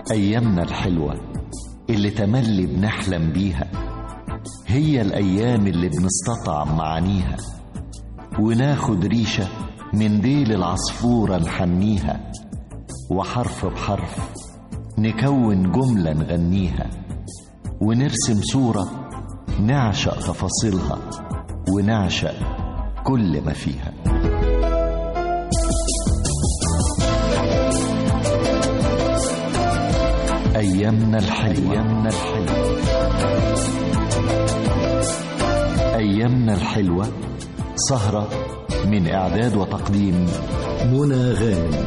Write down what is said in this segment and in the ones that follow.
أيامنا الحلوة اللي تملي بنحلم بيها هي الأيام اللي بنستطعم معانيها، وناخد ريشة من ديل العصفورة نحنيها، وحرف بحرف نكون جملة نغنيها، ونرسم صورة نعشق تفاصيلها ونعشق كل ما فيها. أيامنا الحلوة. أيامنا الحلوة سهرة من إعداد وتقديم منى غانم.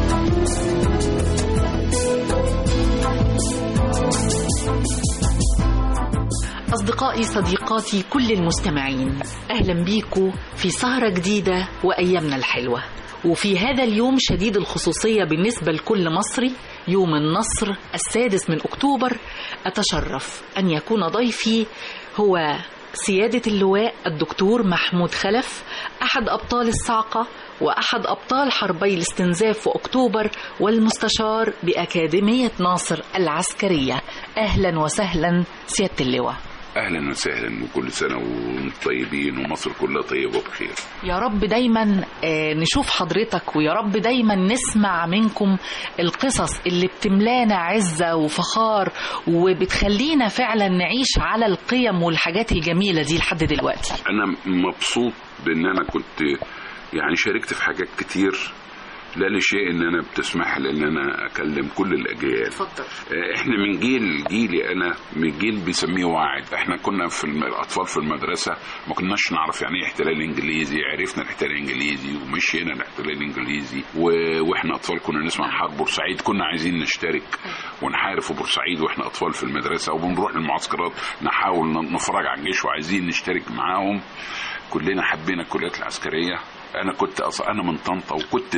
أصدقائي صديقاتي كل المستمعين، أهلا بيكم في سهرة جديدة وأيامنا الحلوة. وفي هذا اليوم شديد الخصوصية بالنسبة لكل مصري، يوم النصر 6 أكتوبر، أتشرف أن يكون ضيفي هو سيادة اللواء الدكتور محمود خلف، أحد أبطال الصاعقة وأحد أبطال حربي الاستنزاف في أكتوبر، والمستشار بأكاديمية ناصر العسكرية. أهلا وسهلا سيادة اللواء. أهلا وسهلا، وكل سنة وانتم طيبين ومصر كلها طيبة وبخير. يا رب دايما نشوف حضرتك، ويا رب دايما نسمع منكم القصص اللي بتملانا عزة وفخار وبتخلينا فعلا نعيش على القيم والحاجات الجميلة دي لحد دلوقتي. أنا مبسوط بأن أنا كنت يعني شاركت في حاجات كتير، لا لشيء ان انا بتسمح لان انا اكلم كل الاجيال. اتفضل. احنا من جيلي انا من جيل بيسميه واعد. احنا كنا في الاطفال في المدرسه ما كناش نعرف يعني ايه احتلال انجليزي، عرفنا الاحتلال الانجليزي ومشينا الاحتلال الانجليزي، واحنا اطفال كنا نسمع عن حرب بورسعيد، كنا عايزين نشترك ونحارب في بورسعيد واحنا اطفال في المدرسه، وبنروح المعسكرات نحاول نفرج على الجيش وعايزين نشترك معاهم. كلنا حبينا الكليات العسكريه. انا كنت انا من طنطا، وكنت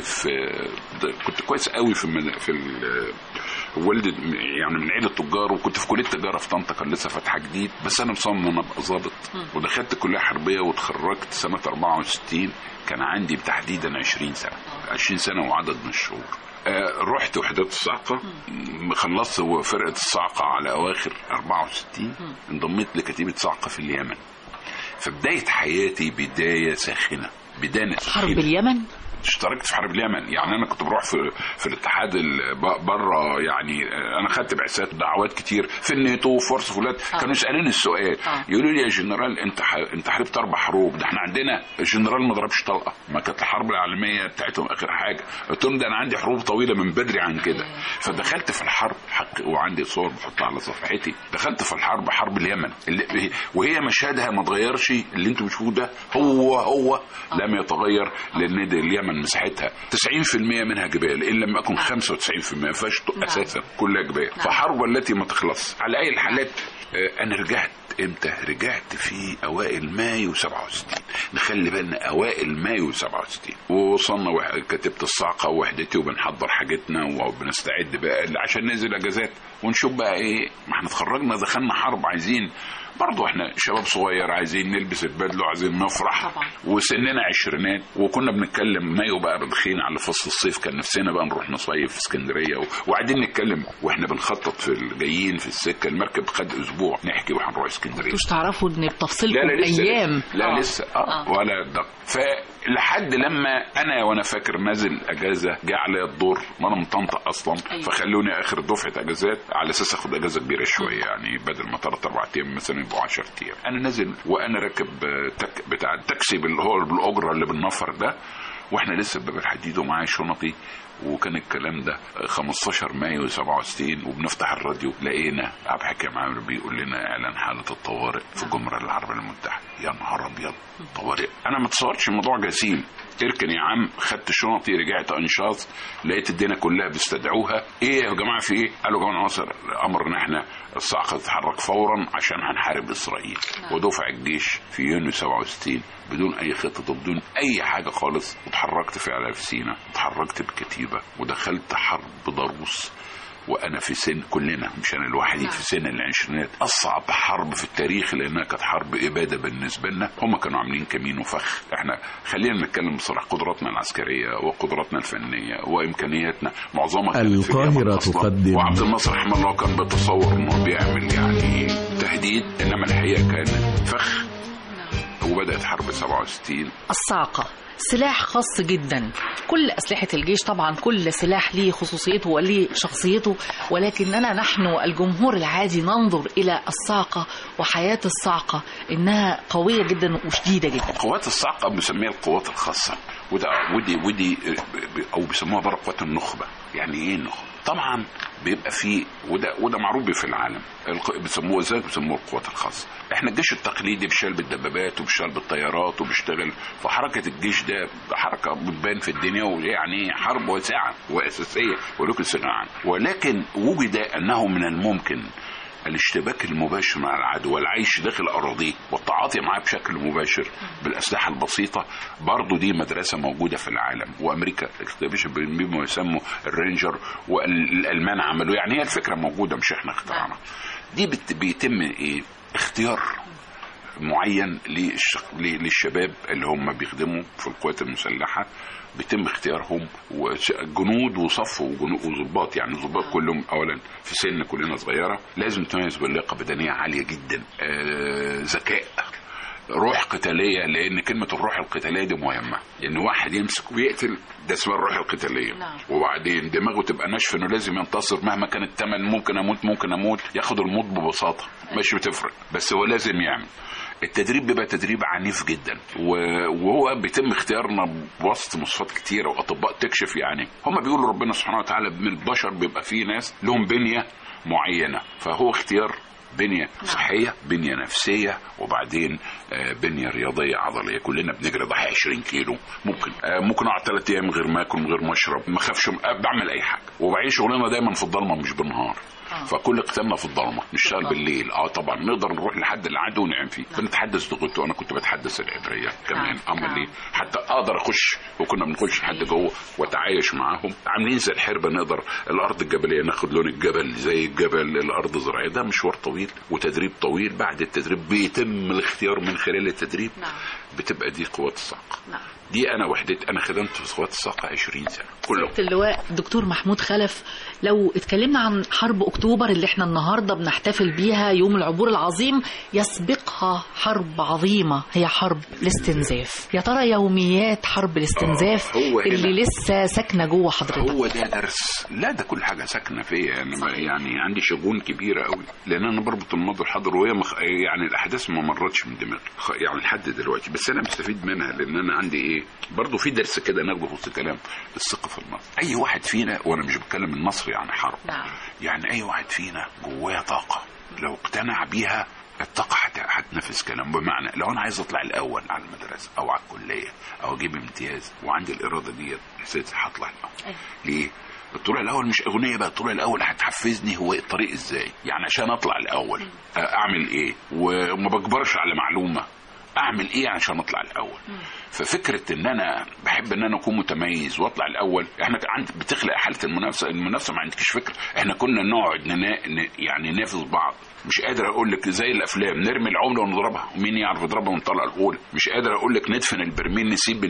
كنت كويس قوي في والدي يعني من عيله تجار، وكنت في كليه تجاره في طنطا، كان لسه فاتحه جديد، بس انا مصمم ان ابقى ظابط، ودخلت كليه حربيه واتخرجت سنه 64. كان عندي تحديدا 20 سنه وعدد من الشهور. رحت وحدات الصاعقه، خلصت فرقه الصاعقه على اواخر 64. انضميت لكتيبه صاعقه في اليمن. فبدايه حياتي بدايه ساخنه. حرب اليمن؟ اشتركت في حرب اليمن. يعني انا كنت بروح في الاتحاد بره، يعني انا خدت بعثات دعوات كتير في الناتو وفرص فلات. كانوا يسالوني السؤال، يقولوا لي يا جنرال انت حاربت 4 حروب، ده احنا عندنا الجنرال ما ضربش طلقه، ما كانت الحرب العالميه بتاعتهم اخر حاجه. قلت لهم ده انا عندي حروب طويله من بدري عن كده. فدخلت في الحرب وعندي صور بحطها على صفحتي. دخلت في الحرب، حرب اليمن وهي مشهدها ما اتغيرش. اللي انتوا بتشوفوه ده هو لم يتغير، لان اليمن مساحتها 90% منها جبال، ان لم يكن 95% ما فيهاش اساسا، كلها جبال. فحرب التي ما تخلص. على اي الحالات انا رجعت امتى؟ رجعت في اوائل مايو 67. نخلي بالنا اوائل مايو 67. ووصلنا كتبت الصاعقه ووحدتي، وبنحضر حاجتنا وبنستعد بقى عشان ننزل اجازات ونشوف بقى ايه. ما احنا اتخرجنا دخلنا حرب، عايزين برضو احنا شباب صغير، عايزين نلبس البدله وعايزين نفرح طبعا. وسننا عشرينات، وكنا بنتكلم مايو بقى بدخين على فصل الصيف، كان نفسنا بقى نروح نصيف في اسكندريه وقاعدين نتكلم واحنا بنخطط في الجايين في السكه. المركب خد اسبوع نحكي وهنروح اسكندريه. مش تعرفوا ان بتفصلكم ايام؟ لا لسه ولا دق. فلحد لما انا وانا فاكر نازل اجازه، جه عليا الدور وانا من طنطا اصلا. فخلوني اخر دفعه اجازات على اساس اخد اجازه كبيره شويه، يعني بدل ما 3-4 ايام مثلا يبقوا 10 ايام. انا نازل وانا راكب بتاع التاكسي اللي هو بالاجره اللي بالنفر ده، واحنا لسه باب الحديد ومعايا شنطي. وكان الكلام ده 15 مايو 67. وبنفتح الراديو لقينا عبد الحكيم عامر بيقول لنا اعلان حاله الطوارئ في الجمهوريه العربيه المتحده. يا نهار ابيض، طوارئ! انا ما تصورتش الموضوع جسيم. اركن يا عم. خدت شنطي، رجعت انشاط، لقيت الدنيا كلها بيستدعوها. ايه يا جماعه في ايه؟ قالوا يا جماعه ناصر امرنا احنا الصاعقه تتحرك فورا عشان هنحارب اسرائيل. ودفع الجيش في يونيو 67 بدون اي خطه وبدون اي حاجه خالص. وتحركت فعلا في سيناء، اتحركت بكتيبه ودخلت حرب ضروس. وانا في سن، كلنا مش انا لوحدي في سن العشرينات، اصعب حرب في التاريخ لانها كانت حرب اباده بالنسبه لنا. هم كانوا عاملين كمين وفخ. احنا خلينا نتكلم بصراحه، قدراتنا العسكريه وقدراتنا الفنيه وامكانياتنا معظمها القاهره تقدم. وعبد الناصر رحمه الله كان بيتصور انه بيعمل يعني تهديد، انما الحقيقه كانت فخ. وبدات حرب 67. الصاعقه سلاح خاص جدا. كل أسلحة الجيش طبعا كل سلاح ليه خصوصيته وليه شخصيته، ولكننا نحن الجمهور العادي ننظر إلى الصاعقة وحياة الصاعقة إنها قوية جدا وشديدة جدا. قوات الصاعقة بنسميها القوات الخاصة، ودي أو بيسموها بره قوات النخبة. يعني إيه النخبة؟ طبعا بيبقى فيه وده معروف في العالم، بيسموه ازاي؟ بيسموه القوات الخاصه. احنا الجيش التقليدي بيشتغل بالدبابات وبيشتغل بالطيارات وبيشتغل، فحركه الجيش ده حركه بتبان في الدنيا، ويعني حرب واسعه واساسيه ولكن صناعه. ولكن وجد انه من الممكن الاشتباك المباشر مع العدو والعيش داخل أراضيه والتعاطي معاه بشكل مباشر بالأسلحة البسيطة. برضو دي مدرسة موجودة في العالم، وأمريكا اكتشفت بما يسموا الرينجر، والألمان عملوا. يعني هي الفكرة موجودة مش احنا اخترعناها. دي بيتم ايه؟ اختيار معين للشباب اللي هم بيخدموا في القوات المسلحة، بيتم اختيارهم وجنود وصف وضباط. يعني ضباط كلهم اولا في سن كلنا صغيره، لازم تميز باللياقه بدنيه عاليه جدا، ذكاء، روح قتاليه، لان كلمه الروح القتاليه دي مهمه. لان واحد يمسك ويقتل ده اسمها الروح القتاليه. وبعدين دماغه تبقى ناشفه انه لازم ينتصر مهما كان الثمن، ممكن اموت، ياخد الموت ببساطه، مش بتفرق، بس هو لازم يعمل. التدريب بيبقى تدريب عنيف جدا، وهو بيتم اختيارنا بواسطه مواصفات كتيره واطباء تكشف. يعني هم بيقولوا ربنا سبحانه وتعالى من البشر بيبقى فيه ناس لهم بنيه معينه، فهو اختيار بنيه صحيه، بنيه نفسيه، وبعدين بنيه رياضيه عضليه. كلنا بنجري ضحي 20 كيلو، ممكن اقعد 3 ايام من غير ما اكل من غير ما اشرب، ما اخافش، بعمل اي حاجه، وبعيش شغلنا دايما في الضلمه مش بالنهار. فكل قتالنا في الضلمه، نشتغل بالليل. طبعا نقدر نروح لحد العدو ونعم فيه، بنتحدث لغته. انا كنت بتحدث العبريه كمان، امال ليه حتى اقدر اخش، وكنا بنخش لحد جوه واتعايش معاهم. عاملين زي الحربه، نقدر الارض الجبليه ناخد لون الجبل زي الجبل، الارض زراعيه. ده مشوار طويل وتدريب طويل. بعد التدريب بيتم الاختيار من خلال التدريب. بتبقى دي قوات الصاعقه. دي انا وحدتي، انا خدمت في قوات الصاعقه 20 سنه كله. اللواء الدكتور محمود خلف، لو اتكلمنا عن حرب اكتوبر اللي احنا النهارده بنحتفل بيها يوم العبور العظيم، يسبقها حرب عظيمه هي حرب الاستنزاف. يا ترى يوميات حرب الاستنزاف اللي لسه ساكنه جوه حضرتك؟ هو ده درس. لا ده كل حاجه ساكنه فيا. انا يعني عندي شجون كبيره قوي، لان انا بربط الماضي والحاضر، وهي يعني الاحداث ما مرتش من دماغي يعني لحد دلوقتي، بس انا مستفيد منها. لان انا عندي ايه برضو في درس كده ناخده في وسط الكلام، الثقه في النصر. اي واحد فينا، وانا مش بتكلم النصر يعني حرب، يعني اي واحد فينا جواه طاقه، لو اقتنع بيها الطاقه هتنفذ كلام. بمعنى لو انا عايز اطلع الاول على المدرسه او على الكليه او اجيب امتياز وعندي الاراده ديت، هطلع الاول. ليه؟ الطلوع الاول مش اغنيه بقى، الطلوع الاول هتحفزني هو الطريق ازاي. يعني عشان اطلع الاول اعمل ايه، وما بكبرش على معلومه، اعمل ايه عشان اطلع الاول. ففكره ان انا بحب ان انا اكون متميز واطلع الاول. احنا بتخلق حاله المنافسه ما عندكش فكره. احنا كنا نقعد يعني ننافس بعض. مش قادر اقول لك زي الافلام نرمي العمله ونضربها ومين يعرف يضربها ونطلع الاولى. مش قادر اقول لك ندفن البرميل نسيب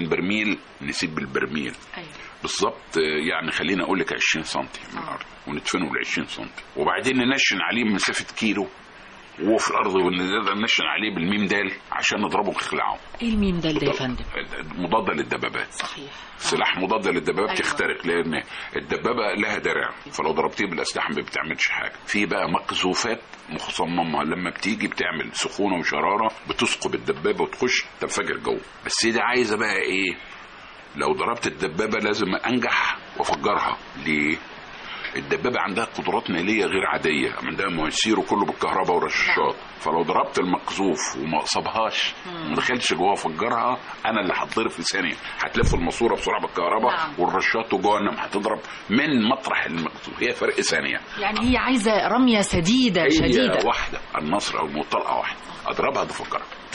بالبرميل. أيوة. بالظبط. يعني خلينا اقول لك 20 سم من الارض وندفنه ل 20 سم، وبعدين ننشن عليه مسافه كيلو وفي الارض، وننشن عليه بالميم دال عشان نضربه ونخلعه. ايه الميم دال ده يا فندم؟ مضاد للدبابات. صحيح. سلاح مضاد للدبابات. أيوة. تخترق، لان الدبابه لها درع، فلو ضربتيه بالاسلحه ما بتعملش حاجه. في بقى مقذوفات مصممه لما بتيجي بتعمل سخونه وشراره بتثقب الدبابه وتخش تنفجر جوه. بس دي عايزه بقى ايه؟ لو ضربت الدبابه لازم انجح وافجرها. ليه؟ الدبابة عندها قدرات نارية غير عادية، عندها مواسير وكله بالكهرباء ورشاشات. فلو ضربت المقذوف وما اصابهاش وما دخلتش جوه فجرها، انا اللي هتضرب في ثانية. هتلف الماسورة بسرعة بالكهرباء والرشاشات وجهنم هتضرب من مطرح المقذوف. هي فرق ثانية. يعني هي عايزة رمية سديدة شديدة. واحدة النصر او طلقة واحدة اضربها تفجرها.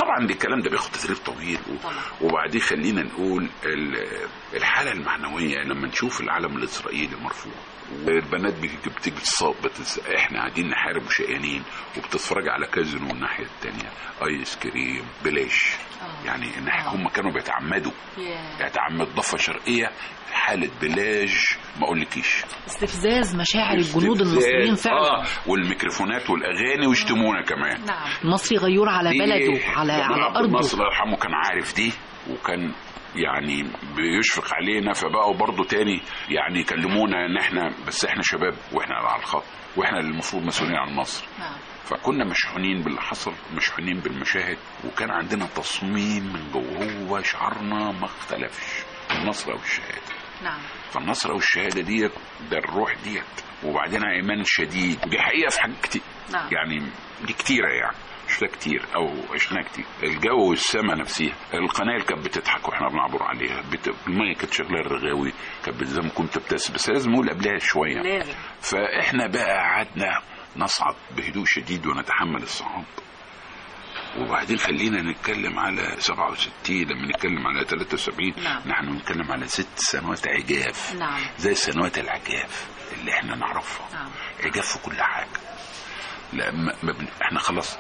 طبعا الكلام ده بياخد تدريب طويل وبعدين خلينا نقول الحاله المعنويه لما نشوف العلم الاسرائيلي مرفوع والبنات بتيجي تصاب احنا قاعدين نحارب وشقيانين وبتتفرج على كازينو الناحيه الثانيه ايس كريم بلاش. يعني ان هم كانوا بيتعمدوا يتعمد ضفه شرقيه في حاله بلاج ما اقولكيش. استفزاز مشاعر الجنود المصريين فعلا. والميكروفونات والاغاني ويشتمونا كمان. نعم. المصري غيور على بلده على ارضه. مصر الله يرحمه كان عارف دي وكان يعني بيشفق علينا، فبقوا برضو تاني يعني يكلمونا ان احنا بس احنا شباب واحنا على الخط واحنا اللي المفروض مسؤولين عن مصر. فكنا مشحونين باللي حصل، مشحونين بالمشاهد، وكان عندنا تصميم من جوه. هو شعارنا ما اختلفش، النصر او الشهاده. نعم. فالنصر او الشهاده ديت ده الروح ديت. وبعدين ايمان شديد ودي حقيقه في حاجات كتير. نعم. يعني دي كتيره يعني شفنا كتير او عشنا كتير. الجو والسما نفسها، القناه كانت بتضحك واحنا بنعبر عليها، الميه كانت شغاله، الرغاوي كانت زي ما كنت بتبتسم، بس لازم نقول قبلها شويه لازم. فاحنا بقى قعدنا نصعد بهدوء شديد ونتحمل الصعاب. وبعدين خلينا نتكلم على 67 لما نتكلم على 73. نعم. نحن نتكلم على 6 سنوات عجاف. نعم. زي سنوات العجاف اللي احنا نعرفها. نعم. عجاف في كل حاجه. لا احنا خلاص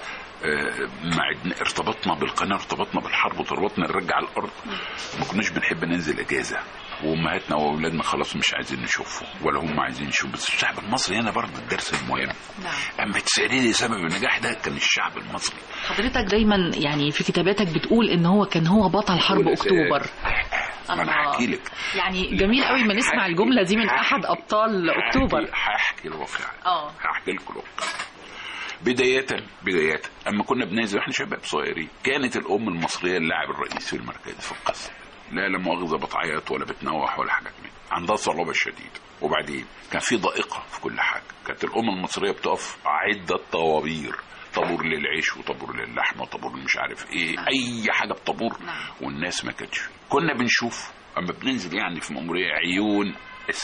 ارتبطنا بالقناه، ارتبطنا بالحرب، وارتبطنا نرجع الارض. ما كناش بنحب ننزل اجازه، وامهاتنا واولادنا خلاص مش عايزين نشوفه ولا هم عايزين يشوفوا. بس الشعب المصري هنا برضه الدرس المهم. نعم. اما تساليني سبب النجاح ده كان الشعب المصري. حضرتك دايما يعني في كتاباتك بتقول ان هو كان هو بطل حرب اكتوبر. ما انا هحكي لك يعني جميل قوي ما نسمع الجمله دي من احد ابطال اكتوبر. هحكي الواقع. هحكي لكم الواقع. بداية اما كنا بننزل احنا شباب صغيرين، كانت الام المصريه اللاعب الرئيسي المركزي في القصر. لا مؤاخذه بتعيط ولا بتنوح ولا حاجه من عندها صلابه شديده. وبعدين كان في ضائقه في كل حاجه. كانت الام المصريه بتقف عده طوابير، طابور للعيش وطابور للحمه وطابور مش عارف ايه. اي حاجه بطابور. والناس ما كانتش. كنا بنشوف اما بننزل يعني في مأمورية عيون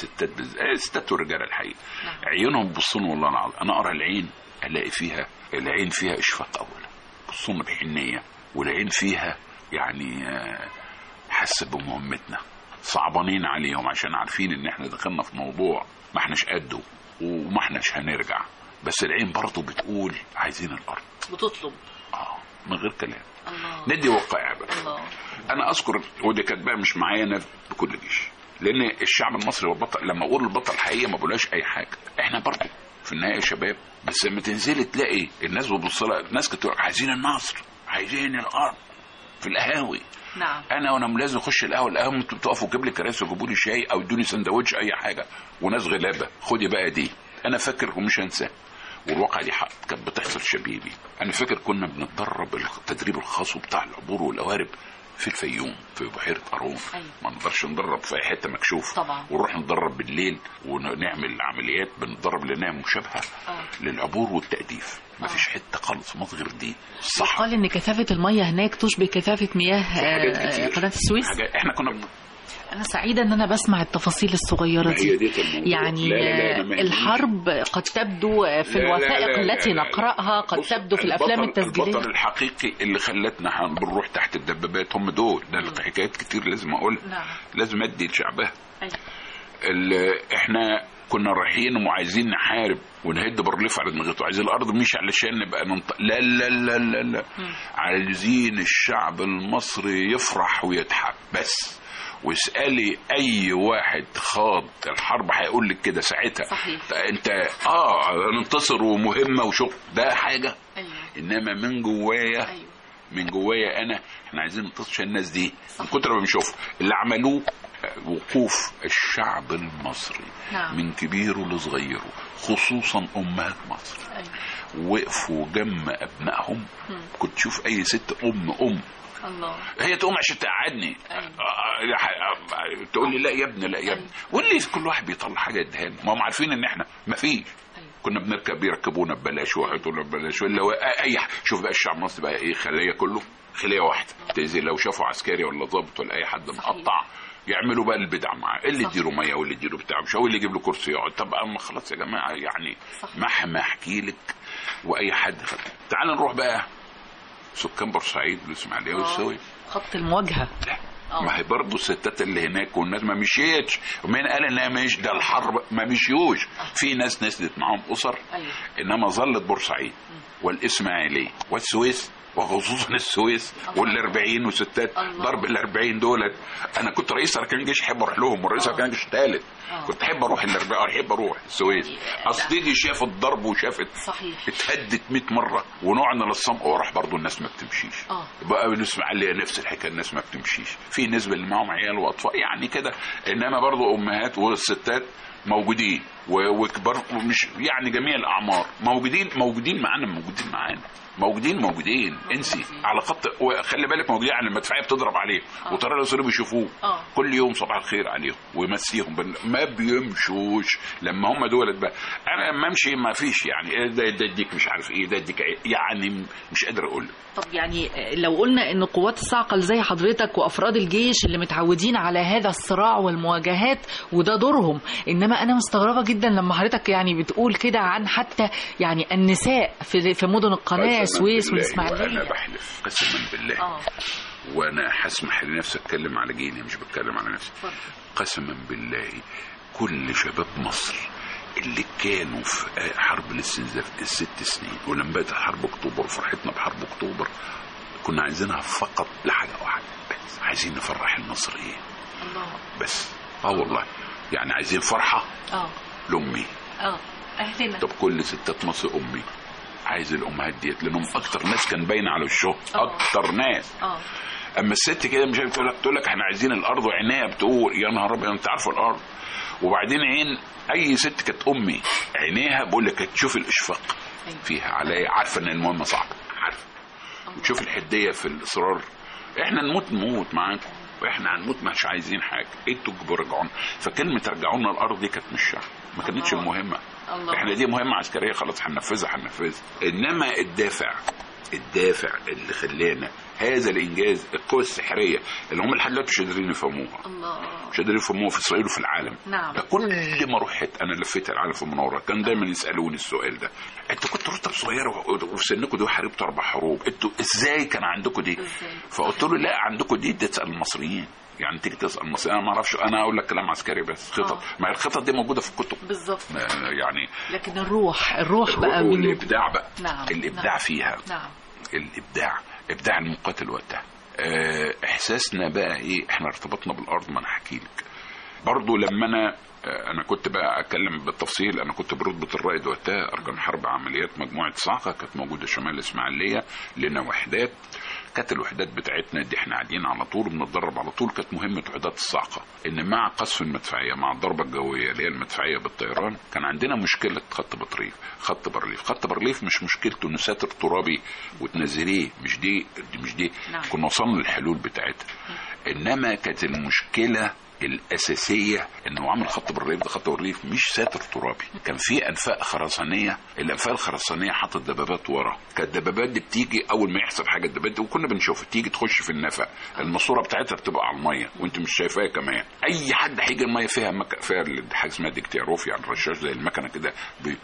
الستات والرجال الحقيقه. عيونهم بصون والله العظيم انا اقرا العين الاقي فيها العين فيها اشفاق اولا، بصون بحنيه، والعين فيها يعني حس بمهمتنا، صعبانين عليهم عشان عارفين ان احنا دخلنا في موضوع ما احناش قده وما احناش هنرجع. بس العين برضه بتقول عايزين الارض، بتطلب من غير كلام. ندي واقع بقى. انا اذكر ودي كانت بقى مش معايا انا بكل جيش، لان الشعب المصري والبطل لما اقول البطل حقيقه ما بقولهاش اي حاجه. احنا برضه في النهايه شباب، بس لما تنزلي تلاقي الناس بتبص لها، ناس كتير عايزين النصر، عايزين الارض في القهاوي. نعم. انا لازم اخش القهوه انتوا بتقفوا تجيب لي كراسي وجيبوا لي شاي او ادوني سندوتش اي حاجه، وناس غلابه خدي بقى دي. انا فاكر ومش هنساه، والواقع دي حق كانت بتحصل شبيبي. انا فاكر كنا بنتدرب التدريب الخاص بتاع العبور والقوارب في الفيوم في بحيره قارون. ما نقدرش ندرب في اي حته مكشوف طبعا. ونروح ندرب بالليل ونعمل عمليات بنتدرب لانها مشابهه للعبور والتأديف. ما فيش حته خالص في مصر غير دي. صح. قال ان كثافه الميه هناك تشبه كثافه مياه قناه السويس. احنا كنا أنا سعيدة أن أنا بسمع التفاصيل الصغيرة دي. يعني لا الحرب قد تبدو في الوثائق التي نقرأها، قد تبدو في الأفلام التسجيلية. البطل الحقيقي اللي خلتنا بنروح تحت الدبابات هم دول. ده حكايات كتير لازم أقول. لازم أدي لشعبها. احنا كنا رايحين وعايزين نحارب ونهد برليف على دماغته، عايزين الارض مش علشان نبقى لا لا لا لا لا. عايزين الشعب المصري يفرح ويضحك بس. واسألي اي واحد خاض الحرب هيقول لك كده ساعتها. صحيح. انت ننتصر ومهمه وشغل ده حاجه. انما من جوايا من جوايا احنا عايزين ننتصر عشان الناس دي. من كتر ما بنشوف اللي عملوه وقوف الشعب المصري. من كبيره لصغيره خصوصا امهات مصر. وقفوا جنب ابنائهم. كنت تشوف اي ست ام الله. هي تقوم عشان تقعدني. تقول لي لا يا ابني لا يا ابني. واللي كل واحد بيطلع حاجه يديها لنا. ما هم عارفين ان احنا ما فيش. كنا بنركب بيركبونا ببلاش، واحد يقول ببلاش ولا اي. شوف بقى الشعب المصري بقى ايه، خليه كله خليه واحده. تنزل لو شافوا عسكري ولا ضابط ولا اي حد مقطع يعملوا بقى البدع معاه، اللي يديله ميه واللي يديله بتاع، مش هو اللي يجيب له كرسي يقعد. طب اما خلاص يا جماعه يعني مهما احكي لك واي حد تعال نروح بقى سكان بورسعيد والاسماعيليه والسويس. خط المواجهه. ما هي برضه الستات اللي هناك والناس ما مشيتش، ومين قال انها مش ده الحرب ما مشيوش. في ناس نزلت معاهم اسر. انما ظلت بورسعيد والاسماعيليه والسويس، وخصوصا السويس وال40 وستات ضرب ال40 دولت. انا كنت رئيس اركان جيش احب اروح لهم، والرئيس اركان جيش ثالث كنت احب اروح ال40، احب اروح السويس. اصل دي شافت ضرب وشافت صحيح اتهدت 100 مره ونوعنا للصمت، واروح برضو الناس ما بتمشيش. بقى الاسماعيليه نفس الحكايه، الناس ما بتمشيش. في نسبه اللي معاهم عيال واطفال يعني كده، انما برضو امهات والستات موجودين وكبار، مش يعني جميع الاعمار موجودين معانا موجودين انسي على خط. وخلي بالك موجودين على المدفعيه بتضرب عليهم، وطريق الاسرائيلي بيشوفوه كل يوم صباح الخير عليهم ويمسيهم ما بيمشوش. لما هم دولت بقى انا لما امشي ما فيش يعني ده يديك مش عارف ايه، ده يديك يعني مش قادر اقول. طب يعني لو قلنا ان قوات الصاعقه اللي زي حضرتك وافراد الجيش اللي متعودين على هذا الصراع والمواجهات وده دورهم، انما انا مستغربه جدا لما حضرتك يعني بتقول كده عن حتى يعني النساء في مدن القناه السويس والاسماعيليه. انا بحلف قسما بالله وانا هسمح لنفسي اتكلم على جيني، مش بتكلم على نفسي. قسما بالله كل شباب مصر اللي كانوا في حرب الاستنزاف ال6 سنين ولما بدأت حرب اكتوبر وفرحتنا بحرب اكتوبر، كنا عايزينها فقط لحاجه واحده بس، عايزين نفرح المصريين بس. والله يعني عايزين فرحه لامي. اهلنا. طب كل ستات مصر امي، عايز الامهات ديت لانهم اكتر ناس كان باين على الشغل، اكتر ناس. اما الست كده مش تقول لك احنا عايزين الارض، وعينيها بتقول يا نهار ابيض انت عارفه الارض. وبعدين عين اي ست كانت امي عينيها بقول لك تشوف الاشفاق فيها عليا، عارفه ان المهمه صعبه، عارفه، وتشوف الحديه في الاصرار. احنا نموت معاكم، واحنا هنموت مش عايزين حاجه، انتوا رجعونا. فكلمه رجعونا الارض دي كانت مش شرط، ما كانتش المهمه. احنا دي مهمه عسكريه خلاص هننفذها. انما الدافع اللي خلانا هذا الانجاز، القوه السحريه اللي هم لحد دلوقتي مش قادرين يفهموها، مش قادرين يفهموها في اسرائيل وفي العالم. كل ما رحت انا لفيت العالم في المناوره كان دايما يسالوني السؤال ده، انتوا كنتوا رتب صغيره وفي سنكم دي حاربتوا 4 حروب، انتوا ازاي كان عندكم دي؟ فقلت له لا، عندكم دي تسال المصريين، يعني تيجي تسال المصريين. انا ما اعرفش، انا اقول لك كلام عسكري بس خطط. ما هي الخطط دي موجوده في الكتب بالظبط يعني، لكن الروح بقى والابداع بقى. الابداع فيها. ابداع المقاتل وقتها. احساسنا بقى ايه، احنا ارتبطنا بالارض. ما انا احكي لك برضو لما انا كنت بقى اتكلم بالتفصيل. انا كنت برتبه الرائد وقتها اركان حرب عمليات مجموعه صاعقه، كانت موجوده شمال الاسماعيليه، لنا وحدات. كانت الوحدات بتاعتنا دي احنا قاعدين على طول بنتدرب على طول. كانت مهمه وحدات الصاعقه ان مع قصف المدفعيه مع الضربه الجويه اللي هي المدفعيه بالطيران، كان عندنا مشكله خط بارليف مش مشكلته انه ساتر ترابي وتنزليه، مش دي كنا وصلنا للحلول بتاعتها. انما كانت المشكله الاساسيه انه عمل خط بارليف. ده خط بارليف مش ساتر ترابي، كان في انفاق خرسانيه. الانفاق الخرسانيه حاطط دبابات ورا. كانت الدبابات دي بتيجي اول ما يحصل حاجه، الدبابات دي وكنا بنشوفها تيجي تخش في النفق، الماسوره بتاعتها بتبقى على الميه وانت مش شايفاها كمان. اي حد هيجي الميه فيها فيها حاجه اسمها ديكتيروف، يعني رشاش زي المكنه كده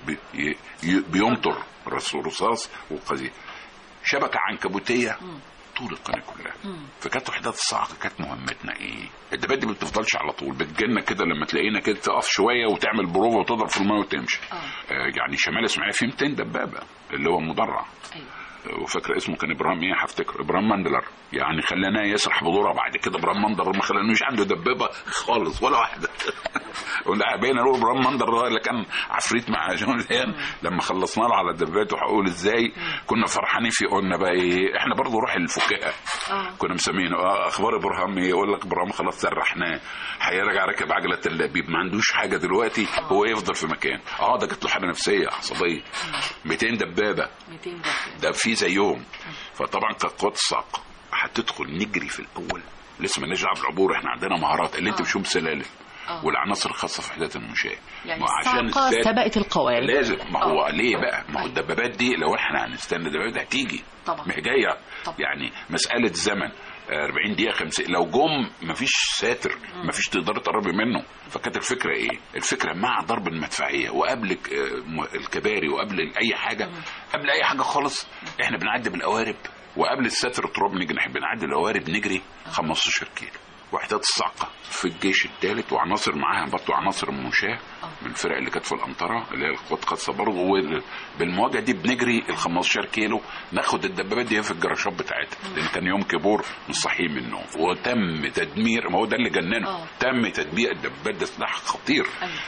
بيمطر رصاص وقذيفه. شبكه عنكبوتيه طول القناه كلها. فكانت وحدات الصاعقه كانت مهمتنا ايه؟ الدبابات دي ما بتفضلش على طول، بتجينا كده لما تلاقينا كده تقف شويه وتعمل بروفه وتضرب في الميه وتمشي. يعني شمال اسماعيليه فيه 200 دبابه اللي هو مدرع. وفاكر اسمه كان ابراهيم ايه، هفتكر ابراهيم مندلر، يعني خلاناه يسرح بدوره. بعد كده ابراهيم مندلر ما خلانوش عنده دبابه خالص ولا واحده. بقينا نقول ابراهيم مندلر اللي كان عفريت مع جون لما خلصنا له على الدبابات. وهقول ازاي كنا فرحانين فيه. قلنا بقى ايه، احنا برضه روح الفكاهه كنا مسمينه اخبار ابراهيم ايه. يقول لك ابراهيم خلاص سرحناه، هيرجع راكب عجله اللبيب، ما عندوش حاجه دلوقتي، هو يفضل في مكان. ده جت له حاله نفسيه عصبيه. 200 دبابه ده في زيهم. فطبعا كانت قوات الصاعقه هتدخل نجري في الاول، لسه ما نرجع بالعبور. احنا عندنا مهارات اللي انت بتشوف سلالم والعناصر الخاصه في وحدات المنشاه. يعني الصاعقه سبقت القوارب لازم. ما هو ليه بقى؟ ما هو الدبابات دي لو احنا هنستنى الدبابات دي هتيجي طبعا، ما هي جايه. يعني مساله زمن 40 دقيقه 50. لو جم مفيش ساتر، مفيش تقدر تقربي منه. فكانت الفكره ايه؟ الفكره مع ضرب المدفعيه وقبل الكباري وقبل اي حاجه، قبل اي حاجه خالص، احنا بنعدي بالقوارب وقبل الستر التراب نحب نعدي القوارب بنجري 15 كيلو. وحدات الصاعقه في الجيش الثالث وعناصر معاها برضه عناصر المنشاه من الفرق اللي كانت في الانطره اللي هي القوات خاصه برضه. وبالمواجهه دي بنجري ال 15 كيلو ناخد الدبابات دي في الجراشات بتاعتها لان كان يوم كيبور مش صاحيين من النوم. وتم تدمير، ما هو ده اللي جننه، تم تدمير الدبابات. ده سلاح خطير.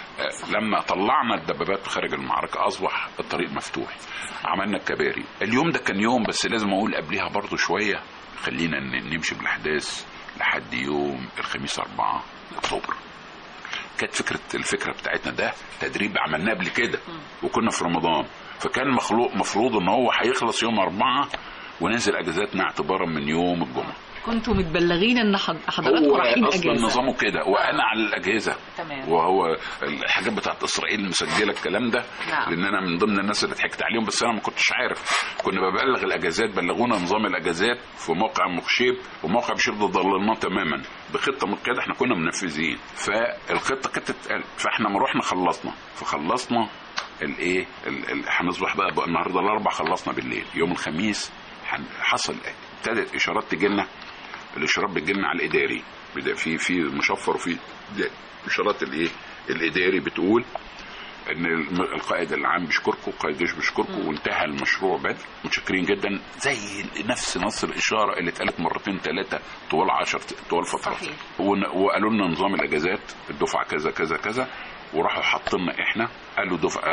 لما طلعنا الدبابات خارج المعركه اصبح الطريق مفتوح. عملنا الكباري. اليوم ده كان يوم، بس لازم اقول قبلها برضه شويه خلينا نمشي بالاحداث لحد يوم الخميس 4 أكتوبر. كانت الفكرة بتاعتنا ده تدريب عملناه قبل كده وكنا في رمضان، فكان مفروض ان هو هيخلص يوم 4 وننزل اجازاتنا اعتبارا من يوم الجمعة. كنتوا متبلغين ان حضراتكم رايحين اجازه؟ اصلا نظامه كده وانا على الاجهزه. تمام. وهو الحاجات بتاعت اسرائيل مسجله الكلام ده. نعم. لان انا من ضمن الناس اللي ضحكت عليهم، بس انا ما كنتش عارف. كنا ببلغ الاجازات، بلغونا نظام الاجازات في موقع مخشيب وموقع بشير ضللناه تماما بخطه متكده احنا كنا منفذين. فالخطه كانت تتقال، فاحنا ما رحنا فخلصنا الايه هنصبح بقى النهارده الاربع خلصنا بالليل. يوم الخميس حصل ابتدت اشارات تجي لنا. الاشارات بتجي لنا على الاداري، في مشفر وفي اشارات الايه الاداري بتقول ان القائد العام بيشكركم، قائد الجيش بيشكركم، وانتهى المشروع بدري، متشكرين جدا. زي نفس الاشاره اللي اتقالت مرتين ثلاثه طوال فترات. وقالوا لنا نظام الاجازات الدفعه كذا كذا كذا، وراحوا حاطين احنا قالوا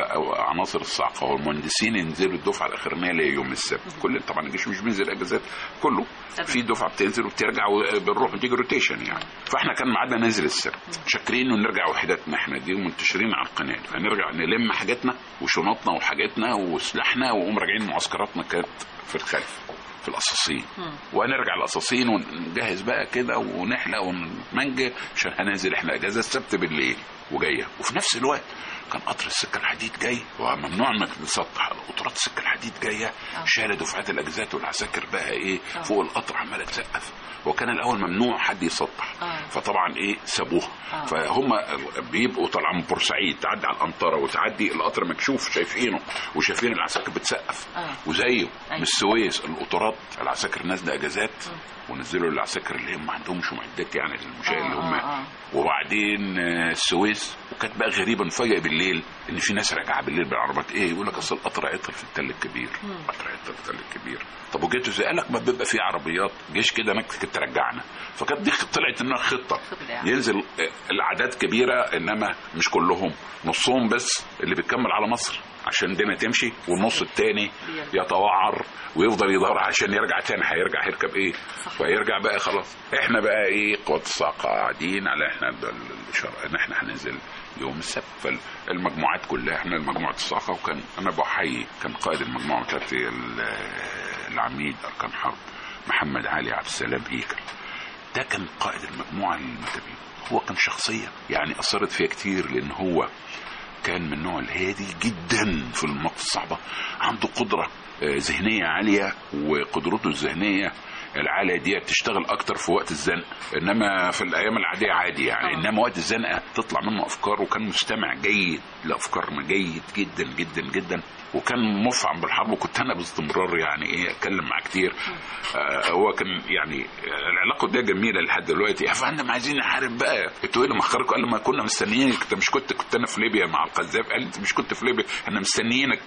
عناصر الصاعقه والمهندسين ينزلوا الدفعه الاخرانيه اللي هي يوم السبت. كل طبعا الجيش مش بينزل اجازات كله، في دفعه بتنزل وبترجع وبنروح وتيجي روتيشن يعني. فاحنا كان ميعادنا ننزل السبت، شاكرين ونرجع وحداتنا احنا دي منتشرين على القناه، فنرجع نلم حاجاتنا وشنطنا وحاجاتنا وسلاحنا ونقوم راجعين معسكراتنا كانت في الخلف في القصاصين. ونرجع القصاصين ونجهز بقى كده ونحلق ونمنجه عشان هننزل احنا اجازه السبت بالليل وجايه. وفي نفس الوقت كان قطر السكه الحديد جاي وممنوع انك تسطح. قطارات السكه الحديد جايه شايله دفعات الاجازات والعساكر بقى ايه فوق القطر عماله تسقف. وكان الاول ممنوع حد يسطح، فطبعا ايه سابوها. فهم بيبقوا طالعين من بورسعيد تعدي على الانطره وتعدي القطر مكشوف شايفينه وشايفين العساكر بتسقف وزيه من السويس. القطارات العساكر نازله اجازات ونزلوا العساكر اللي هم ما عندهمش معدات يعني المشاة اللي هم. وبعدين السويس. وكانت بقى غريبه نفاجئ بالليل ان في ناس راجعه بالليل بالعربات ايه يقول لك اصل القطر عطل في التل الكبير. قطر عطل في التل الكبير. طب وجيتوا ازاي؟ قال لك ما بيبقى في عربيات جيش كده كانت ترجعنا. فكانت دي طلعت انها خطه ينزل الاعداد كبيره انما مش كلهم، نصهم بس اللي بتكمل على مصر عشان الدنيا تمشي، والنص الثاني يتوعر ويفضل يدور عشان يرجع تاني. هيرجع يركب ايه؟ فيرجع بقى خلاص. احنا بقى ايه قوات الصاعقه قاعدين على احنا الاشاره ان احنا هننزل يوم السبت. فالمجموعات كلها احنا مجموعه الصاعقه. وكان انا بحيي كان قائد المجموعه بتاعتي العميد اركان حرب محمد علي عبد السلام ايكر. ده كان قائد المجموعه المتابعين. هو كان شخصيه يعني اثرت فيها كتير لان هو كان من النوع الهادي جدا في المواقف الصعبه. عنده قدره ذهنيه عاليه، وقدرته الذهنيه العاليه دي تشتغل اكتر في وقت الزنق، انما في الايام العاديه عادي يعني. انما وقت الزنقه تطلع منه افكار. وكان مستمع جيد لافكارنا جيد جدا جدا جدا. وكان مفعم بالحرب. وكنت انا باستمرار يعني ايه اتكلم معاه كتير. هو كان يعني العلاقه دي جميله لحد دلوقتي. يا فندم عايزين نحارب بقى. انتوا ايه اللي مأخركم؟ قال ما كنا مستنيينك. انت مش كنت انا في ليبيا مع القذافي. قال انت مش كنت في ليبيا، احنا مستنيينك.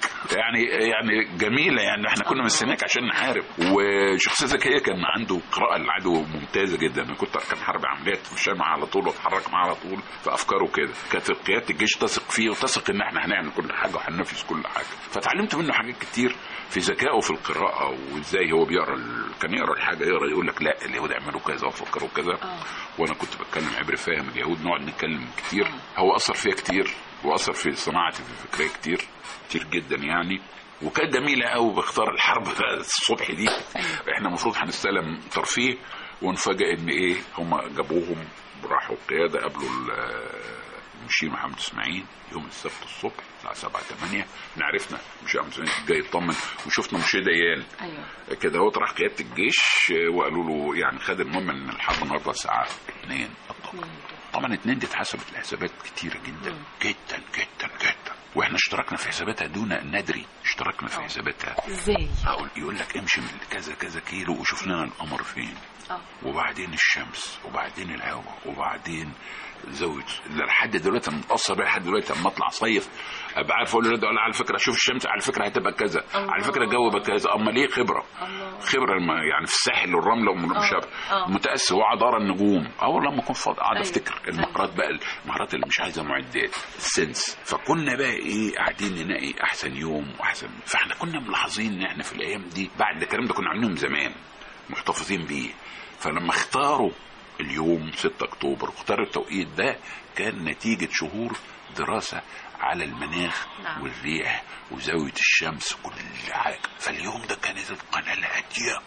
يعني جميله يعني احنا كنا مستنيينك عشان نحارب. وشخصيه ذكيه كان عنده قراءه للعدو ممتازه جدا. انا كنت كان حرب عمليات في الشام على طول واتحرك معاه على طول في افكاره كده. كانت قياده الجيش تثق فيه وتثق ان احنا هنعمل كل حاجه وهننفذ كل حاجه. فتعلمت منه حاجات كتير في ذكائه في القراءه وازاي هو بيقرا. كان يقرا الحاجه يقول لك لا اليهود يعملوا كذا وفكروا كذا. وانا كنت بتكلم عبري فاهم اليهود نقعد نتكلم كتير. هو اثر فيها كتير واثر في صناعتي في الفكريه كتير جدا يعني. وكانت جميله قوي باختار الحرب الصبح دي. احنا المفروض هنستلم ترفيه ونفاجئ ان ايه هم جابوهم راحوا القياده قبلوا المشير محمد اسماعيل يوم السبت الصبح الساعه 7 8. احنا عرفنا مشير محمد اسماعيل جاي يطمن وشفنا مشير ديان كده. هو راح قياده الجيش وقالوا له يعني خد المهم ان الحرب النهارده الساعه 2 الظهر. طبعا 2 دي اتحسبت الحسابات كتيره جدا جدا جدا جدا. واحنا اشتركنا في حساباتها دون ان ندري، اشتركنا في حساباتها. ازاي؟ يقول لك امشي من كذا كذا كيلو وشوف لنا القمر فين، وبعدين الشمس، وبعدين الهواء، وبعدين زاويه. لحد دلوقتي متاثر بيها لحد دلوقتي. لما اطلع صيف ابقى عارف اقول له على فكره شوف الشمس، على فكره هتبقى كذا، على فكره الجو بقى كذا. اما ليه خبره يعني في الساحل والرمله ومشابه متاسس واقعد ارى النجوم. والله ما اكون فاضي اقعد افتكر المهارات بقى، المهارات اللي مش عايزه معدات، السنس. فكنا بقى ايه قاعدين نلاقي احسن يوم واحسن. فاحنا كنا ملاحظين ان احنا في الايام دي بعد الكلام ده كنا عاملينه زمان محتفظين بيه. فلما اختاروا اليوم 6 أكتوبر اختاروا التوقيت ده كان نتيجة شهور دراسة على المناخ والريح وزاوية الشمس وكل حاجة. فاليوم ده كانت القناة هادية،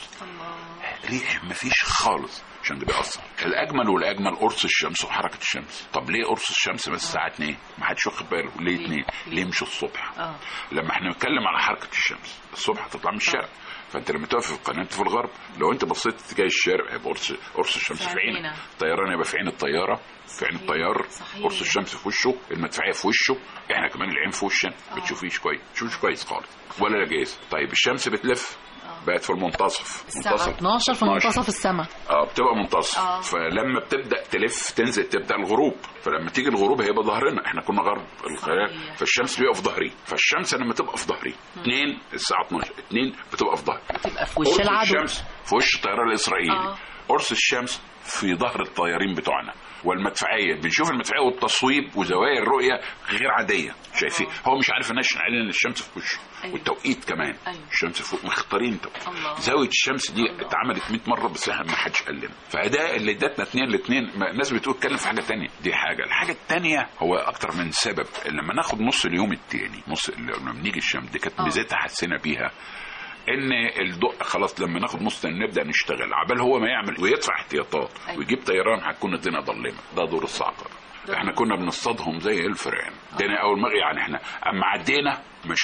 ريح مفيش خالص عشان ده بيأثر. الأجمل والأجمل قرص الشمس وحركة الشمس. طب ليه قرص الشمس بس الساعة 2؟ ما حدش واخد باله. ليه 2؟ ليه مش الصبح؟ لما احنا نتكلم على حركة الشمس الصبح هتطلع من الشرق، فانت لما تقف في القناه انت في الغرب. لو انت بصيت اتجاه الشرق هيبقى قرص الشمس في عينك، الطيران يبقى في عين الطياره، في عين الطيار، قرص الشمس في وشه، المدفعيه في وشه، احنا كمان العين في وشنا. بتشوفيش كويس خالص ولا جايز. طيب الشمس بتلف بقت في المنتصف، الساعة 12 في منتصف السماء. بتبقى منتصف. فلما بتبدا تلف تنزل تبدا الغروب. فلما تيجي الغروب هيبقى ظهرنا، احنا كنا غرب الخيال، فالشمس بيبقى في ظهري. فالشمس لما تبقى في ظهري 2 الساعه 12 2 بتبقى في ظهري، بتبقى في وش العدو. الشمس في وش الطيران الاسرائيلي. قرص الشمس في ظهر الطيارين بتوعنا. والمدفعيه بنشوف المدفعيه والتصويب وزوايا الرؤيه غير عاديه. شايفين هو مش عارف الناس علينا ان الشمس في وشه. والتوقيت كمان الشمس فوق مختارين. زاويه الشمس دي اتعملت 100 مره بس احنا ما حدش قال لنا. فده اللي ادتنا 2 الناس بتقول اتكلم في حاجه ثانيه. دي حاجه. الحاجه الثانيه هو اكتر من سبب. لما ناخد نص اليوم الثاني، لما بنيجي الشمس دي كانت ميزتها حسينا بيها ان الضوء خلاص. لما ناخد نص نبدا نشتغل عبال هو ما يعمل ويدفع احتياطات ويجيب طيران هتكون الدنيا ظلمه. ده دور الصعقه. احنا كنا بنصطادهم زي الفئران. دينا اول ما يعني احنا اما عدينا مش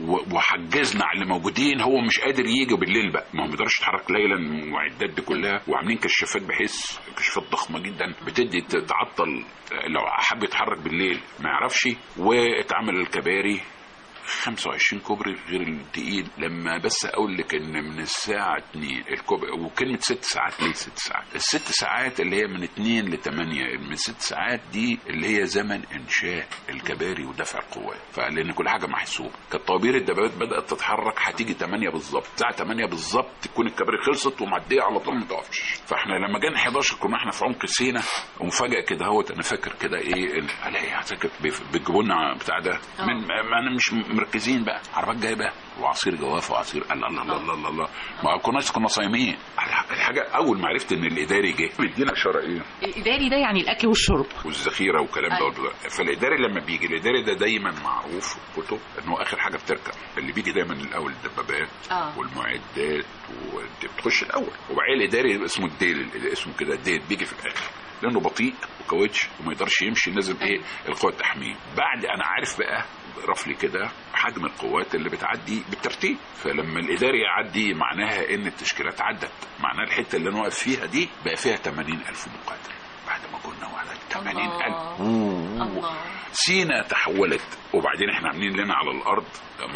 وحجزنا على اللي موجودين. هو مش قادر يجي بالليل بقى، ما هو ما بيقدرش يتحرك ليلا. المعدات دي كلها وعاملين كشافات بحيث كشافات ضخمه جدا بتدي تعطل لو حب يتحرك بالليل ما يعرفش. واتعمل الكباري 25 كوبري غير التقيل. لما بس اقول لك ان من الساعه 2 الكوبري، وكلمه 6 ساعات ليه 6 ساعات؟ ال6 ساعات اللي هي من 2 ل 8. من 6 ساعات دي اللي هي زمن انشاء الكباري ودفع القوات. فلان كل حاجه محسوبه. كانت طوابير الدبابات بدات تتحرك هتيجي 8 بالظبط. الساعه 8 بالظبط تكون الكباري خلصت ومعديه على طول ما تقفش. فاحنا لما جينا 11 كنا احنا في عمق سينا. ومفاجاه كده اهوت انا فاكر كده ايه الاقي بيجيبوا لنا بتاع ده من انا مش مركزين بقى. عربات جايبه وعصير جواف وعصير الله الله الله الله الله. ما كنا صايمين. الحاجه اول ما عرفت ان الاداري جه بيدينا اشاره ايه؟ الاداري ده يعني الاكل والشرب والذخيره والكلام ده. فالاداري لما بيجي الاداري ده دايما معروف في الكتب انه اخر حاجه بتركب. اللي بيجي دايما الاول الدبابات والمعدات وبتخش الاول. وبعدين الاداري اسمه الديل، اسمه كده الديل بيجي في الاخر لانه بطيء وكاوتش وما يقدرش يمشي. لازم ايه القوه التحميه. بعد انا عارف بقى رفلي كده حجم القوات اللي بتعدي بالترتيب. فلما الاداري يعدي معناها ان التشكيلات عدت. معناها الحته اللي انا واقف فيها دي بقى فيها 80,000 مقاتل بعد ما كنا واحد 80,000. سينا تحولت. وبعدين احنا عاملين لنا على الارض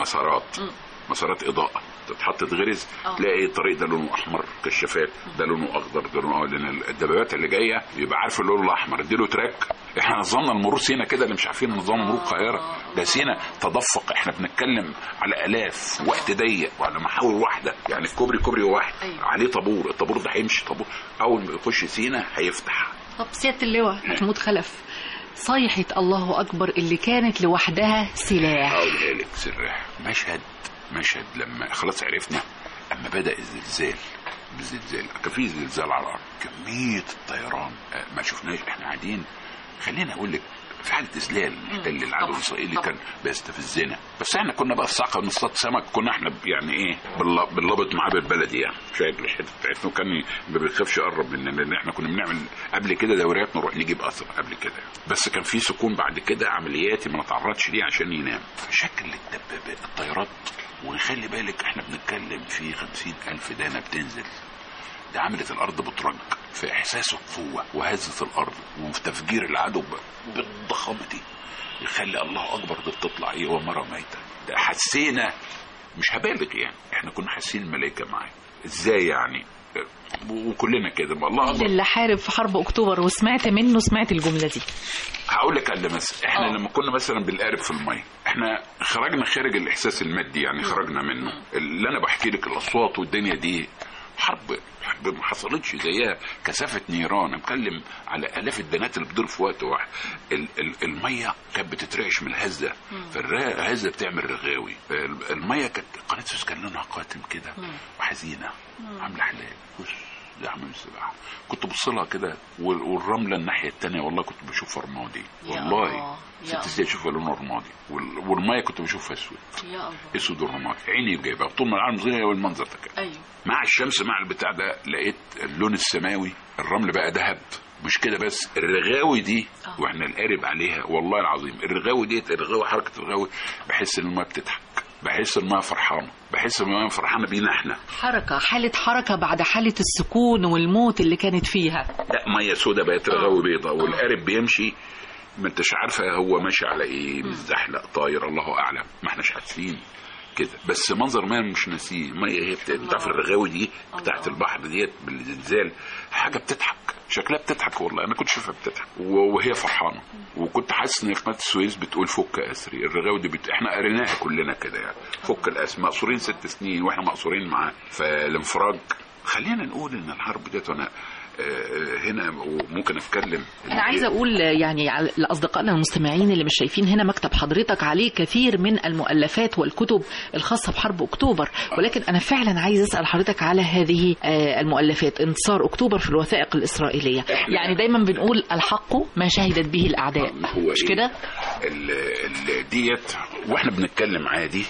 مسارات اضاءه تتحط تغرز تلاقي الطريق ده لونه احمر، كشافات ده لونه اخضر، ده لونه لان الدبابات اللي جايه يبقى عارف اللون الاحمر اديله تراك. احنا نظمنا المرور سينا كده اللي مش عارفين نظام مرور القاهره. ده سينا تدفق. احنا بنتكلم على الاف وقت ضيق وعلى محاور واحده. يعني كوبري واحد عليه طابور. الطابور ده هيمشي طابور اول ما يخش سينا هيفتح. طب سياده اللواء محمود خلف، صيحه الله اكبر اللي كانت لوحدها سلاح. اقولها لك سلاح. مشهد لما خلاص عرفنا اما بدا الزلزال كان في زلزال على الارض. كميه الطيران ما شفناش. احنا قاعدين خلينا اقول لك في حاله اذلال محتل العدو الاسرائيلي كان بيستفزنا. بس احنا كنا بقى الصاعقه ونصطاد سمك. كنا احنا يعني ايه باللبط معاه بالبلدي يعني. شايف الحته بتاعتنا كان ما بيخافش يقرب مننا لان احنا كنا بنعمل قبل كده دوريات نروح نجيب اثر قبل كده. بس كان في سكون بعد كده عملياتي ما نتعرضش ليه عشان ينام. شكل الدبابات الطيارات. ونخلي بالك احنا بنتكلم في 50,000 دانه بتنزل دي عملت الارض بترج في احساس القوه وهزه الارض وفي تفجير العدو بالضخامه دي، يخلي الله اكبر دي بتطلع ايه ومره ميته. ده حسينا، مش هبالغ يعني، احنا كنا حاسين الملائكه معانا ازاي يعني، وكلنا كده الله اكبر. اللي حارب في حرب اكتوبر وسمعت منه، سمعت الجمله دي. هقول لك على مثلا احنا لما كنا مثلا بالقارب في الميه، احنا خرجنا خارج الاحساس المادي يعني، خرجنا منه. اللي انا بحكي لك الاصوات والدنيا دي حرب ما حصلتش زيها، كثافه نيران، بتكلم على الاف الدنات اللي بتدور في وقت واحد. الميه كانت بتترعش من الهزه، فالهزه بتعمل رغاوي. الميه كانت قناه سويس كان لونها قاتم كده وحزينه، عامله حلال زي حمام السباحه. كنت بصلها كده، والرمله الناحيه الثانيه والله كنت بشوف رمادي، والله ست سنين اشوفها لون رمادي، والميه كنت بشوفها اسود، اسود الرمادي. عيني جايبها طول ما العالم زي والمنظر ده كده. ايوه مع الشمس مع البتاع ده لقيت اللون السماوي، الرمل بقى ذهب. مش كده بس، الرغاوي دي واحنا القارب عليها والله العظيم، الرغاوي دي حركه الرغاوي، بحس ان الميه بتضحك، بحس ان الميه فرحانه، بحس ان الميه فرحانه بينا احنا. حاله حركه بعد حاله السكون والموت اللي كانت فيها. لا ميه سودا بقت رغاوي بيضاء، والقارب بيمشي ما انتش عارفه هو ماشي على ايه، متزحلق طاير الله اعلم، ما احناش حاسين كده. بس منظر ما مش ناسيه، الميه هي بتاعت الرغاوي دي بتاعت البحر ديت بالزلزال، حاجه بتضحك، شكلها بتضحك والله. انا كنت شايفها بتضحك وهي فرحانه، وكنت حاسس ان قناه السويس بتقول فك اسري. الرغاوي دي احنا قريناها كلنا كده يعني، فك الاسر، مقصورين 6 سنين واحنا مقصورين معاه. فالانفراج، خلينا نقول ان الحرب ديت، وانا هنا وممكن اتكلم. انا عايزه اقول يعني لاصدقائنا المستمعين اللي مش شايفين، هنا مكتب حضرتك عليه كثير من المؤلفات والكتب الخاصه بحرب اكتوبر، ولكن انا فعلا عايز اسال حضرتك على هذه المؤلفات، انتصار اكتوبر في الوثائق الاسرائيليه. يعني دايما بنقول الحق ما شهدت به الاعداء، مش كده؟ ديت واحنا بنتكلم عادي،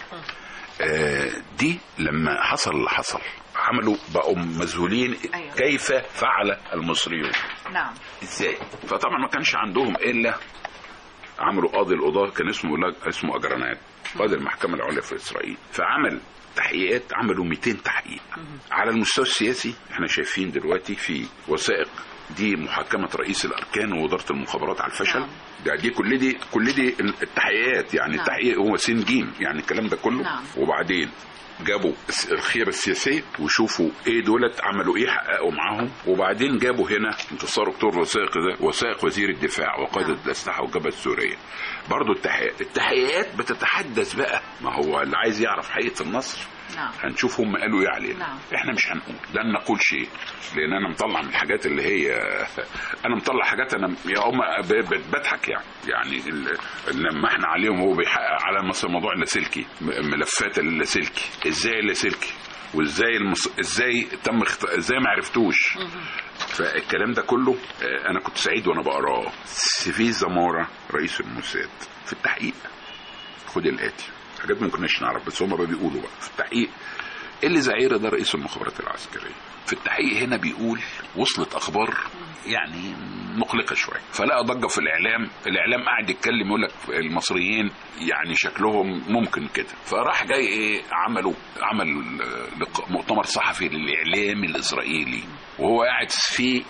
دي لما حصل اللي حصل عملوا بقوا مذهولين. أيوة. كيف فعل المصريون؟ نعم. ازاي؟ فطبعا ما كانش عندهم الا عملوا قاضي القضاة كان اسمه اجرانات، قاضي المحكمة العليا في اسرائيل، فعمل تحقيقات، عملوا 200 تحقيق. على المستوى السياسي احنا شايفين دلوقتي في وثائق دي محاكمة رئيس الاركان ووزارة المخابرات على الفشل. نعم. دي كل دي التحقيقات يعني. نعم. التحقيق هو سين جيم يعني الكلام ده كله. نعم. وبعدين جابوا الخيرة السياسية وشوفوا ايه دولت عملوا ايه، حققوا معاهم. وبعدين جابوا هنا انتصار اكتوبر وثائق وزير الدفاع وقائد الاسلحة والجبهة السورية. برضو التحقيقات بتتحدث بقى، ما هو اللي عايز يعرف حقيقة النصر. نعم. هنشوف هم قالوا ايه علينا. نعم. احنا مش هنقول، لن نقول شيء، لان انا مطلع من الحاجات اللي هي انا مطلع حاجات انا يا هم بضحك يعني لما احنا عليهم هو بيحقق على مثلا موضوع اللاسلكي، ملفات اللاسلكي، ازاي اللاسلكي وازاي ازاي تم ازاي ما عرفتوش. فالكلام ده كله انا كنت سعيد وانا بقراه. سيفي زمارة رئيس الموساد في التحقيق خد الاتي حاجات ما كناش نعرف، بس هم بيقولوا بقى في التحقيق. اللي زعيرة ده رئيس المخابرات العسكرية في التحقيق هنا بيقول وصلت اخبار يعني مقلقة شوية، فلقى ضجة في الاعلام قاعد يتكلم يقول لك المصريين يعني شكلهم ممكن كده، فراح جاي ايه عمل مؤتمر صحفي للاعلام الاسرائيلي وهو قاعد في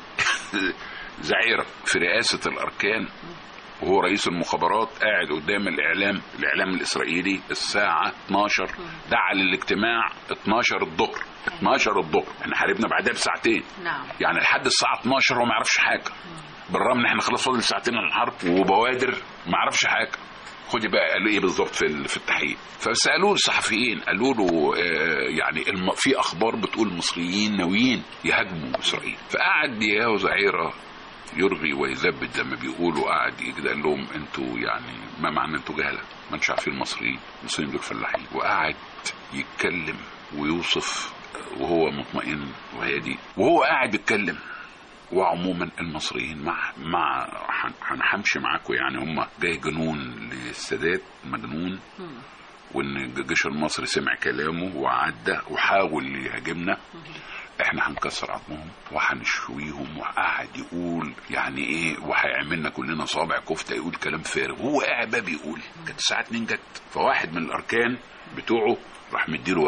زعيرة في رئاسة الاركان وهو رئيس المخابرات قاعد قدام الاعلام الاسرائيلي الساعه 12. دعا للاجتماع 12 الظهر. احنا حاربنا بعدها بساعتين. نعم. يعني لحد الساعه 12 هو ما يعرفش حاجه، بالرغم ان احنا خلاص فاضل ساعتين على الحرب وبوادر ما يعرفش حاجه. خدي بقى قالوا ايه بالظبط في التحقيق. فسالوه الصحفيين قالوا له يعني في اخبار بتقول المصريين ناويين يهاجموا اسرائيل. فقعد ياهو زعيره يرغي ويثبت زي ما بيقولوا، قاعد كده قال لهم انتوا يعني ما معنى انتوا جهله، ما انتش عارفين المصريين دول فلاحين. وقعد يتكلم ويوصف وهو مطمئن وهادي وهو قاعد يتكلم. وعموما المصريين مع هنمشي معاكم يعني، هم جاي جنون للسادات مجنون، وان الجيش المصري سمع كلامه وعدى وحاول يهاجمنا، احنا هنكسر عظمهم وهنشويهم. وقاعد يقول يعني ايه وهيعملنا كلنا صابع كفته، يقول كلام فارغ. هو قاعد بقى بيقول. كانت الساعه 2 جت، فواحد من الاركان بتوعه راح مديله ورقه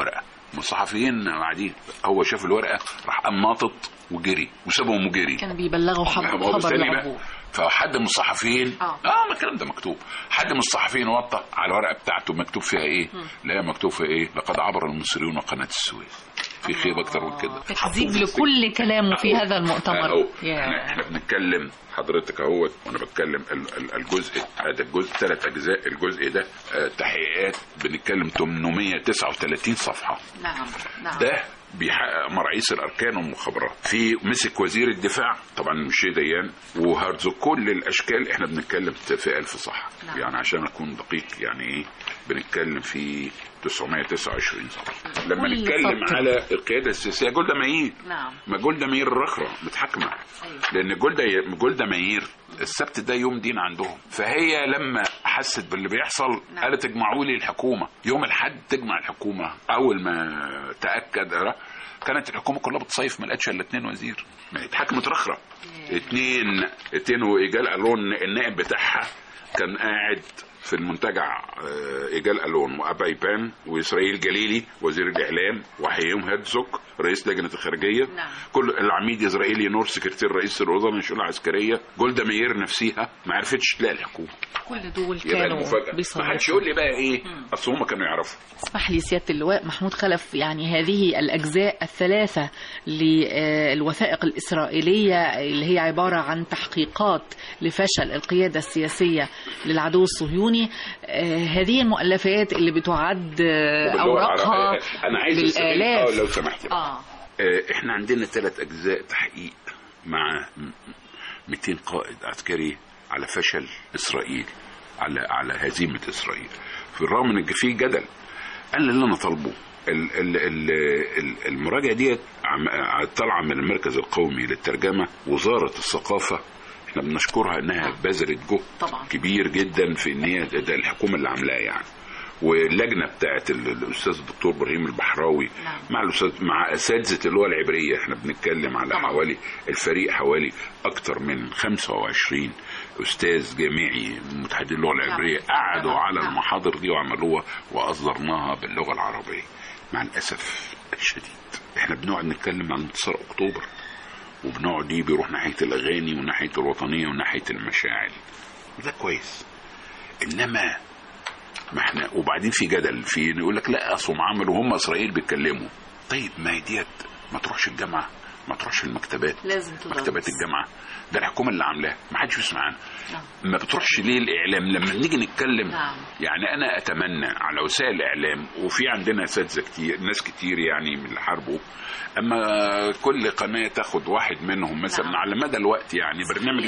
الصحفيين قاعدين، هو شاف الورقه راح قام ناطط وجري وسابهم وجري. كان بيبلغوا خبر العبور. فحد من الصحفيين ما الكلام ده مكتوب، حد من الصحفيين وطى على الورقه بتاعته مكتوب فيها ايه؟ لا مكتوب فيها ايه؟ لقد عبر المصريون قناه السويس. في خيب اكتر من كده. تكذيب لكل كلامه في هذا المؤتمر. احنا بنتكلم حضرتك اهوت وانا بتكلم الجزء هذا الجزء 3 اجزاء. الجزء ده تحقيقات بنتكلم 839 صفحه. نعم. ده بيحقق مع رئيس الاركان والمخابرات، في مسك وزير الدفاع طبعا مش ديان وهرزو، كل الاشكال. احنا بنتكلم في 1000 صفحه. يعني عشان اكون دقيق يعني ايه بنتكلم في 929 صفحه. لما نتكلم على القياده السياسيه جولدا مائير، ما جولدا مائير الرخره متحكمه. لان جولدا مائير السبت ده يوم دين عندهم، فهي لما حست باللي بيحصل قالت اجمعوا لي الحكومه يوم الاحد. تجمع الحكومه اول ما تاكد كانت الحكومه كلها بتصيف، ما لقتش الا 2 وزير. ما اتحكمت رخره. 2 وايجال الون النائب بتاعها كان قاعد في المنتجع، إيجال ألون وأبا إيبان وإسرائيل جليلي وزير الإعلام وحيوم هرتزوك رئيس لجنة الخارجية. كل العميد إسرائيلي نور سكرتير رئيس الوزراء للشؤون العسكرية. جولدا مائير نفسها ما عرفتش تلاقي الحكومة. كل دول كانوا بيصوروا. ما حدش يقول لي بقى إيه، أصل هم كانوا يعرفوا. اسمح لي سيادة اللواء محمود خلف، يعني هذه الأجزاء الثلاثة للوثائق الإسرائيلية اللي هي عبارة عن تحقيقات لفشل القيادة السياسية للعدو الصهيوني، هذه المؤلفات اللي بتعد أوراقها أنا عايز لو سمحت احنا عندنا 3 أجزاء تحقيق مع 200 قائد عسكري على فشل إسرائيل، على هزيمة إسرائيل. في الرغم من في جدل. أنا اللي أنا طالبه المراجعة دي طالعة من المركز القومي للترجمة، وزارة الثقافة احنا بنشكرها انها بذلت جهد كبير جدا في ان هي ده الحكومه اللي عاملاه يعني. واللجنه بتاعت الاستاذ الدكتور ابراهيم البحراوي مع الاستاذ مع اساتذه اللغه العبريه، احنا بنتكلم على حوالي الفريق حوالي اكتر من 25 استاذ جامعي متحدثين اللغه العبريه قعدوا على المحاضر دي وعملوها واصدرناها باللغه العربيه. مع الاسف الشديد احنا بنقعد نتكلم عن انتصار اكتوبر وبنقعد بيروح ناحيه الاغاني وناحيه الوطنيه وناحيه المشاعر، وده كويس. انما ما احنا وبعدين في جدل في يقول لك لا اصلهم عملوا هم اسرائيل بيتكلموا. طيب ما هي ديت ما تروحش الجامعه، ما تروحش المكتبات، لازم مكتبات الجامعه ده الحكومه اللي عاملاها، ما حدش بيسمع عنها. ما بتروحش ليه الاعلام لما نيجي نتكلم؟ يعني انا اتمنى على وسائل الاعلام، وفي عندنا اساتذه كتير ناس كتير يعني من اللي حاربوا، اما كل قناه تاخد واحد منهم مثلا على مدى الوقت يعني برنامج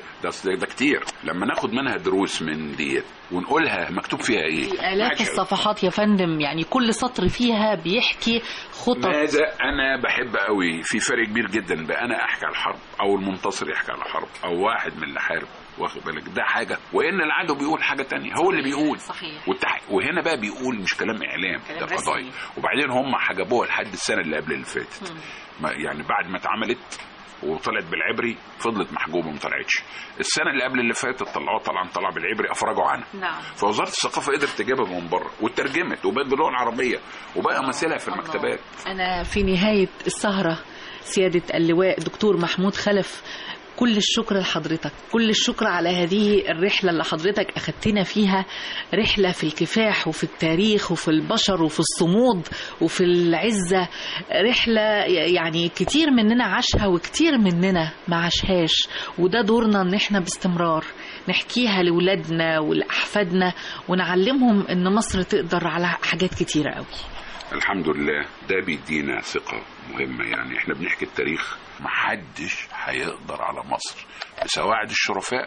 ده كتير. لما ناخد منها دروس من ديت ونقولها مكتوب فيها ايه، آلاف الصفحات يا فندم، يعني كل سطر فيها بيحكي خطط. ماذا انا بحب قوي، في فرق كبير جدا بقى انا احكي على الحرب او المنتصر يحكي على الحرب او واحد من اللي حارب، واخد بالك؟ ده حاجه، وان العدو بيقول حاجه تانية، هو اللي بيقول صحيح. وهنا بقى بيقول مش كلام اعلام، ده قضايا. وبعدين هم حجبوها لحد السنه اللي قبل اللي فاتت، يعني بعد ما اتعملت وطلعت بالعبري فضلت محجوبه ما طلعتش. السنه اللي قبل اللي فاتت طلعوها طلع بالعبري افرجوا عنها. فوزاره الثقافه قدرت تجيبها من بره وترجمت وبقت باللغه العربيه وبقى مثلها في المكتبات. انا في نهايه السهره سياده اللواء دكتور محمود خلف، كل الشكر لحضرتك، كل الشكر على هذه الرحلة اللي حضرتك أخدتنا فيها، رحلة في الكفاح وفي التاريخ وفي البشر وفي الصمود وفي العزة، رحلة يعني كتير مننا عاشها وكتير مننا ما عاشهاش، وده دورنا ان احنا باستمرار نحكيها لولادنا ولأحفادنا ونعلمهم ان مصر تقدر على حاجات كتيرة قوي. الحمد لله، ده بيدينا ثقة مهمة. يعني احنا بنحكي التاريخ، محدش هيقدر على مصر بسواعد الشرفاء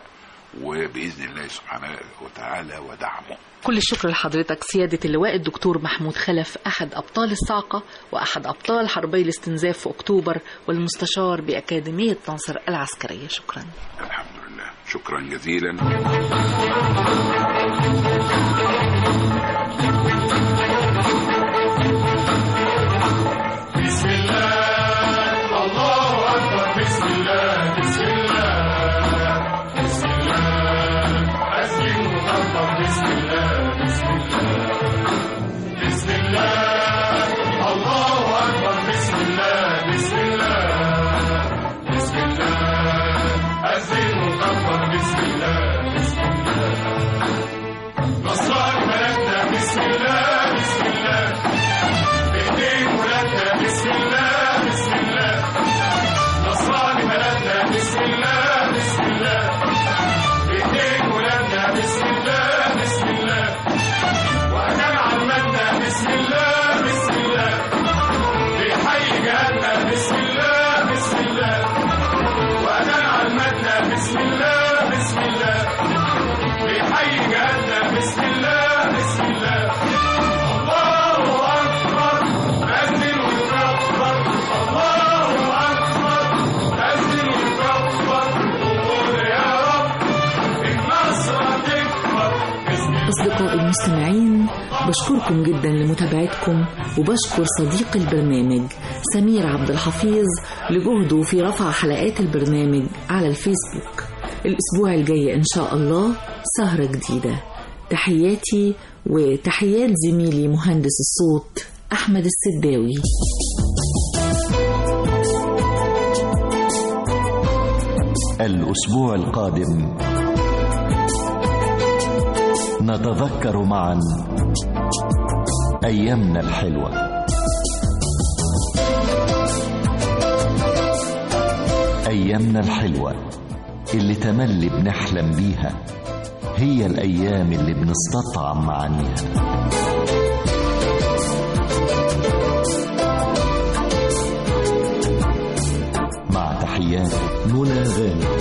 وبإذن الله سبحانه وتعالى ودعمه. كل الشكر لحضرتك سيادة اللواء الدكتور محمود خلف، أحد أبطال الصاعقة وأحد أبطال حربي الاستنزاف في أكتوبر والمستشار بأكاديمية ناصر العسكرية. شكرا. الحمد لله، شكرا جزيلا. بسم الله، الله أكبر، بسم الله، بسم الله، بسم الله، أسلم وكبر، بسم الله، بسم الله، بسم الله، الله المستمعين، بشكركم جدا لمتابعتكم، وبشكر صديق البرنامج سمير عبد الحفيظ لجهده في رفع حلقات البرنامج على الفيسبوك. الأسبوع الجاي إن شاء الله سهرة جديدة. تحياتي وتحيات زميلي مهندس الصوت أحمد السداوي. الأسبوع القادم نتذكر معا أيامنا الحلوة. أيامنا الحلوة اللي تملي بنحلم بيها هي الأيام اللي بنستطعم معانيها. مع تحيات منى غانم.